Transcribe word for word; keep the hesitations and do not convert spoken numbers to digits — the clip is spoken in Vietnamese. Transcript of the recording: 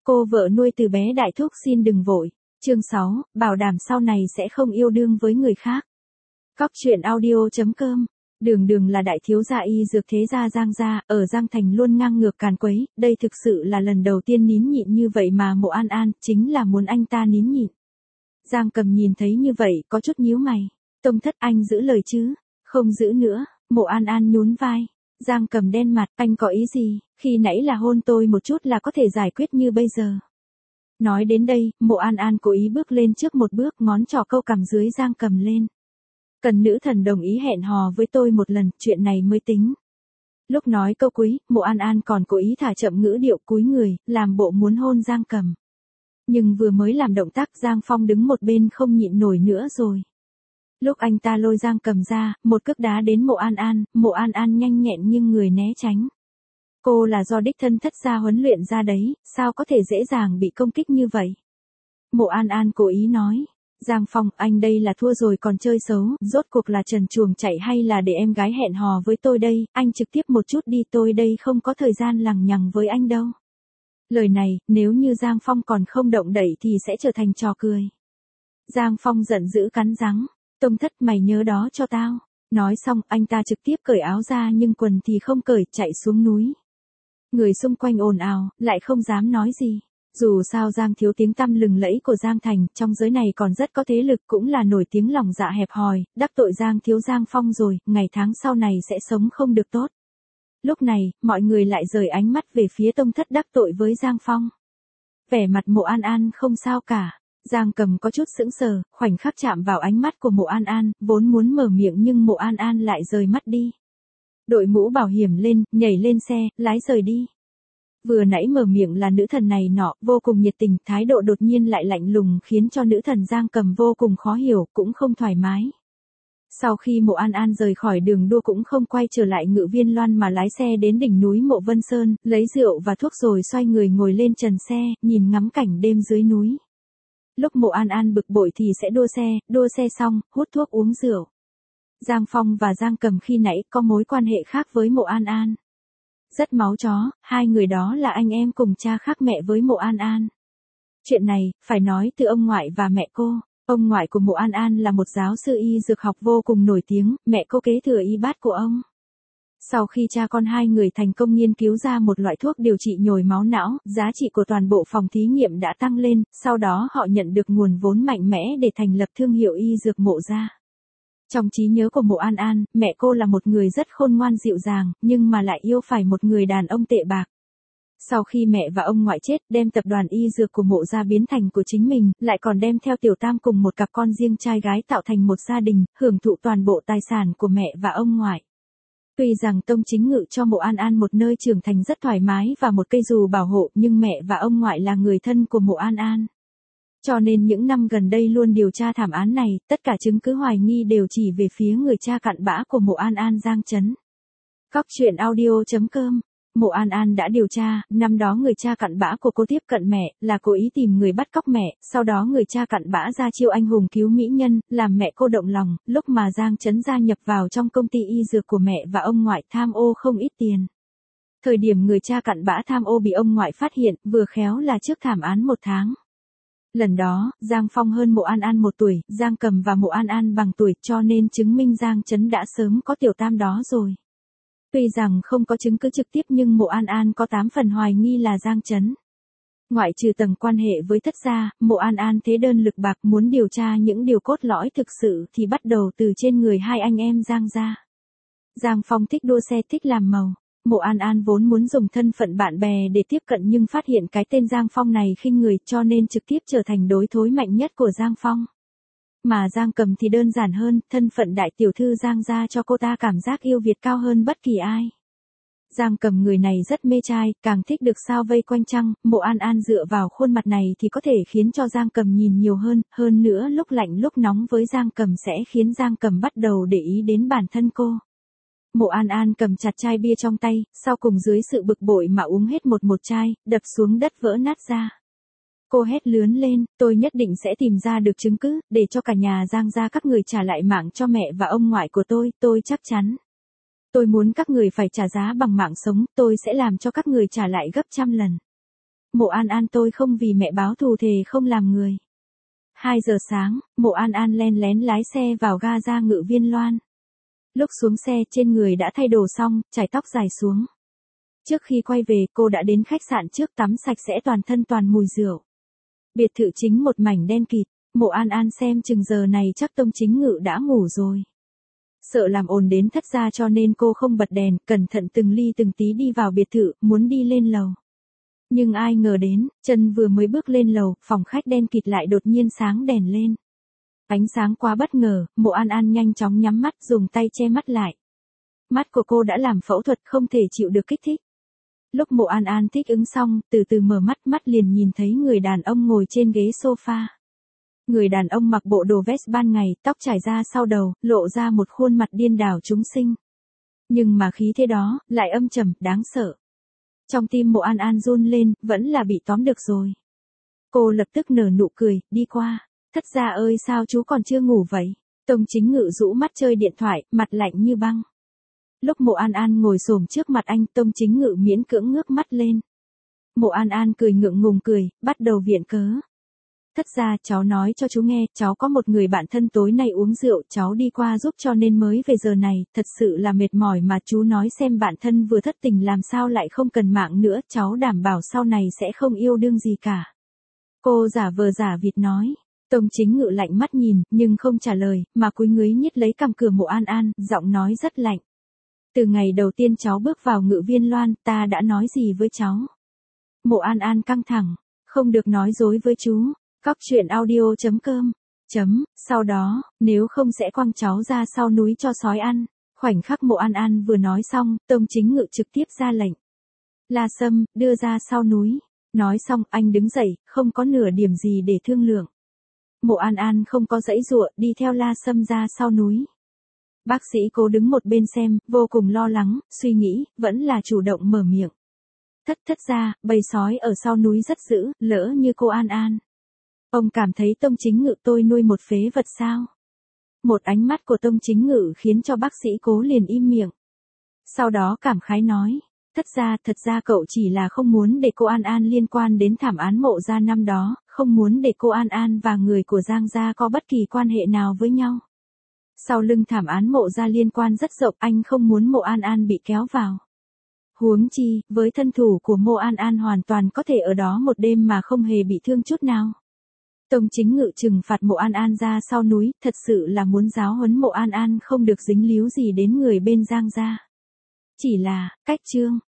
Cô vợ nuôi từ bé đại thúc xin đừng vội. Chương sáu, bảo đảm sau này sẽ không yêu đương với người khác. Cóc truyện audio chấm com. Đường Đường là đại thiếu gia y dược thế gia Giang gia, ở Giang Thành luôn ngang ngược càn quấy, đây thực sự là lần đầu tiên nín nhịn như vậy mà Mộ An An chính là muốn anh ta nín nhịn. Giang Cầm nhìn thấy như vậy, có chút nhíu mày. Tông thất, anh giữ lời chứ? Không giữ nữa. Mộ An An nhún vai. Giang Cầm đen mặt, anh có ý gì? Khi nãy là hôn tôi một chút là có thể giải quyết như bây giờ. Nói đến đây, Mộ An An cố ý bước lên trước một bước, ngón trỏ câu cằm dưới Giang Cầm lên. Cần nữ thần đồng ý hẹn hò với tôi một lần, chuyện này mới tính. Lúc nói câu cuối, Mộ An An còn cố ý thả chậm ngữ điệu cúi người, làm bộ muốn hôn Giang Cầm. Nhưng vừa mới làm động tác, Giang Phong đứng một bên không nhịn nổi nữa rồi. Lúc anh ta lôi Giang Cầm ra, một cước đá đến Mộ An An, Mộ An An nhanh nhẹn nhưng người né tránh. Cô là do đích thân thất gia huấn luyện ra đấy, sao có thể dễ dàng bị công kích như vậy? Mộ An An cố ý nói. Giang Phong, anh đây là thua rồi còn chơi xấu, rốt cuộc là trần truồng chạy hay là để em gái hẹn hò với tôi đây, anh trực tiếp một chút đi, tôi đây không có thời gian lằng nhằng với anh đâu. Lời này, nếu như Giang Phong còn không động đậy thì sẽ trở thành trò cười. Giang Phong giận dữ cắn răng. Tông thất, mày nhớ đó cho tao. Nói xong, anh ta trực tiếp cởi áo ra nhưng quần thì không cởi, chạy xuống núi. Người xung quanh ồn ào, lại không dám nói gì. Dù sao Giang thiếu tiếng tăm lừng lẫy của Giang Thành, trong giới này còn rất có thế lực, cũng là nổi tiếng lòng dạ hẹp hòi, đắc tội Giang thiếu Giang Phong rồi, ngày tháng sau này sẽ sống không được tốt. Lúc này, mọi người lại rời ánh mắt về phía tông thất đắc tội với Giang Phong. Vẻ mặt Mộ An An không sao cả. Giang Cầm có chút sững sờ, khoảnh khắc chạm vào ánh mắt của Mộ An An, vốn muốn mở miệng nhưng Mộ An An lại rời mắt đi. Đội mũ bảo hiểm lên, nhảy lên xe, lái rời đi. Vừa nãy mở miệng là nữ thần này nọ, vô cùng nhiệt tình, thái độ đột nhiên lại lạnh lùng khiến cho nữ thần Giang Cầm vô cùng khó hiểu, cũng không thoải mái. Sau khi Mộ An An rời khỏi đường đua cũng không quay trở lại Ngự Viên Loan mà lái xe đến đỉnh núi Mộ Vân Sơn, lấy rượu và thuốc rồi xoay người ngồi lên trần xe, nhìn ngắm cảnh đêm dưới núi. Lúc Mộ An An bực bội thì sẽ đua xe, đua xe xong, hút thuốc uống rượu. Giang Phong và Giang Cầm khi nãy có mối quan hệ khác với Mộ An An. Rất máu chó, hai người đó là anh em cùng cha khác mẹ với Mộ An An. Chuyện này, phải nói từ ông ngoại và mẹ cô. Ông ngoại của Mộ An An là một giáo sư y dược học vô cùng nổi tiếng, mẹ cô kế thừa y bát của ông. Sau khi cha con hai người thành công nghiên cứu ra một loại thuốc điều trị nhồi máu não, giá trị của toàn bộ phòng thí nghiệm đã tăng lên, sau đó họ nhận được nguồn vốn mạnh mẽ để thành lập thương hiệu y dược Mộ gia. Trong trí nhớ của Mộ An An, mẹ cô là một người rất khôn ngoan dịu dàng, nhưng mà lại yêu phải một người đàn ông tệ bạc. Sau khi mẹ và ông ngoại chết, đem tập đoàn y dược của Mộ gia biến thành của chính mình, lại còn đem theo Tiểu Tam cùng một cặp con riêng trai gái tạo thành một gia đình, hưởng thụ toàn bộ tài sản của mẹ và ông ngoại. Tuy rằng Tông Chính Ngự cho Mộ An An một nơi trưởng thành rất thoải mái và một cây dù bảo hộ, nhưng mẹ và ông ngoại là người thân của Mộ An An. Cho nên những năm gần đây luôn điều tra thảm án này, tất cả chứng cứ hoài nghi đều chỉ về phía người cha cặn bã của Mộ An An Giang Chấn. Cóc truyện audio chấm com. Mộ An An đã điều tra, năm đó người cha cặn bã của cô tiếp cận mẹ, là cố ý tìm người bắt cóc mẹ, sau đó người cha cặn bã ra chiêu anh hùng cứu mỹ nhân, làm mẹ cô động lòng, lúc mà Giang Chấn gia nhập vào trong công ty y dược của mẹ và ông ngoại tham ô không ít tiền. Thời điểm người cha cặn bã tham ô bị ông ngoại phát hiện, vừa khéo là trước thảm án một tháng. Lần đó, Giang Phong hơn Mộ An An một tuổi, Giang Cầm và Mộ An An bằng tuổi, cho nên chứng minh Giang Chấn đã sớm có Tiểu Tam đó rồi. Tuy rằng không có chứng cứ trực tiếp nhưng Mộ An An có tám phần hoài nghi là Giang Chấn. Ngoại trừ tầng quan hệ với thất gia, Mộ An An thế đơn lực bạc muốn điều tra những điều cốt lõi thực sự thì bắt đầu từ trên người hai anh em Giang gia. Giang Phong thích đua xe, thích làm màu. Mộ An An vốn muốn dùng thân phận bạn bè để tiếp cận nhưng phát hiện cái tên Giang Phong này khinh người cho nên trực tiếp trở thành đối thối mạnh nhất của Giang Phong. Mà Giang Cầm thì đơn giản hơn, thân phận đại tiểu thư Giang gia cho cô ta cảm giác yêu Việt cao hơn bất kỳ ai. Giang Cầm người này rất mê trai, càng thích được sao vây quanh trăng, Mộ An An dựa vào khuôn mặt này thì có thể khiến cho Giang Cầm nhìn nhiều hơn, hơn nữa lúc lạnh lúc nóng với Giang Cầm sẽ khiến Giang Cầm bắt đầu để ý đến bản thân cô. Mộ An An cầm chặt chai bia trong tay, sau cùng dưới sự bực bội mà uống hết một một chai, đập xuống đất vỡ nát ra. Cô hét lớn lên, tôi nhất định sẽ tìm ra được chứng cứ, để cho cả nhà Giang gia các người trả lại mạng cho mẹ và ông ngoại của tôi, tôi chắc chắn. Tôi muốn các người phải trả giá bằng mạng sống, tôi sẽ làm cho các người trả lại gấp trăm lần. Mộ An An tôi không vì mẹ báo thù thề không làm người. hai giờ sáng, Mộ An An len lén lái xe vào ga ra Ngự Viên Loan. Lúc xuống xe trên người đã thay đồ xong, chải tóc dài xuống. Trước khi quay về cô đã đến khách sạn trước tắm sạch sẽ toàn thân toàn mùi rượu. Biệt thự chính một mảnh đen kịt, Mộ An An xem chừng giờ này chắc Tông Chính Ngự đã ngủ rồi. Sợ làm ồn đến thất gia cho nên cô không bật đèn, cẩn thận từng ly từng tí đi vào biệt thự, muốn đi lên lầu. Nhưng ai ngờ đến, chân vừa mới bước lên lầu, phòng khách đen kịt lại đột nhiên sáng đèn lên. Ánh sáng quá bất ngờ, Mộ An An nhanh chóng nhắm mắt dùng tay che mắt lại. Mắt của cô đã làm phẫu thuật không thể chịu được kích thích. Lúc Mộ An An thích ứng xong, từ từ mở mắt mắt liền nhìn thấy người đàn ông ngồi trên ghế sofa. Người đàn ông mặc bộ đồ vest ban ngày, tóc trải ra sau đầu, lộ ra một khuôn mặt điên đảo chúng sinh. Nhưng mà khí thế đó, lại âm trầm, đáng sợ. Trong tim Mộ An An run lên, vẫn là bị tóm được rồi. Cô lập tức nở nụ cười, đi qua. Thất gia ơi sao chú còn chưa ngủ vậy? Tông Chính Ngự rũ mắt chơi điện thoại, mặt lạnh như băng. Lúc Mộ An An ngồi xổm trước mặt anh, Tông Chính Ngự miễn cưỡng ngước mắt lên. Mộ An An cười ngượng ngùng cười, bắt đầu viện cớ. Thất gia, cháu nói cho chú nghe, cháu có một người bạn thân tối nay uống rượu, cháu đi qua giúp cho nên mới về giờ này, thật sự là mệt mỏi mà chú nói xem bạn thân vừa thất tình làm sao lại không cần mạng nữa, cháu đảm bảo sau này sẽ không yêu đương gì cả. Cô giả vờ giả vịt nói. Tông Chính Ngự lạnh mắt nhìn, nhưng không trả lời, mà cúi người nhích lấy cằm cửa Mộ An An, giọng nói rất lạnh. Từ ngày đầu tiên cháu bước vào Ngự Viên Loan, ta đã nói gì với cháu? Mộ An An căng thẳng, không được nói dối với chú. Cóc truyện audio chấm com chấm, sau đó, nếu không sẽ quăng cháu ra sau núi cho sói ăn. Khoảnh khắc Mộ An An vừa nói xong, Tông Chính Ngự trực tiếp ra lệnh. La Sâm, đưa ra sau núi. Nói xong, anh đứng dậy, không có nửa điểm gì để thương lượng. Mộ An An không có giãy giụa, đi theo La Sâm ra sau núi. Bác sĩ Cố đứng một bên xem, vô cùng lo lắng, suy nghĩ, vẫn là chủ động mở miệng. Thất thất ra, bầy sói ở sau núi rất dữ, lỡ như cô An An. Ông cảm thấy Tông Chính Ngự tôi nuôi một phế vật sao? Một ánh mắt của Tông Chính Ngự khiến cho bác sĩ Cố liền im miệng. Sau đó cảm khái nói, thất ra, thật ra cậu chỉ là không muốn để cô An An liên quan đến thảm án Mộ gia năm đó, không muốn để cô An An và người của Giang gia có bất kỳ quan hệ nào với nhau. Sau lưng thảm án Mộ gia liên quan rất rộng, anh không muốn Mộ An An bị kéo vào. Huống chi, với thân thủ của Mộ An An hoàn toàn có thể ở đó một đêm mà không hề bị thương chút nào. Tông Chính Ngự trừng phạt Mộ An An ra sau núi, thật sự là muốn giáo huấn Mộ An An không được dính líu gì đến người bên Giang gia. Chỉ là, cách chương.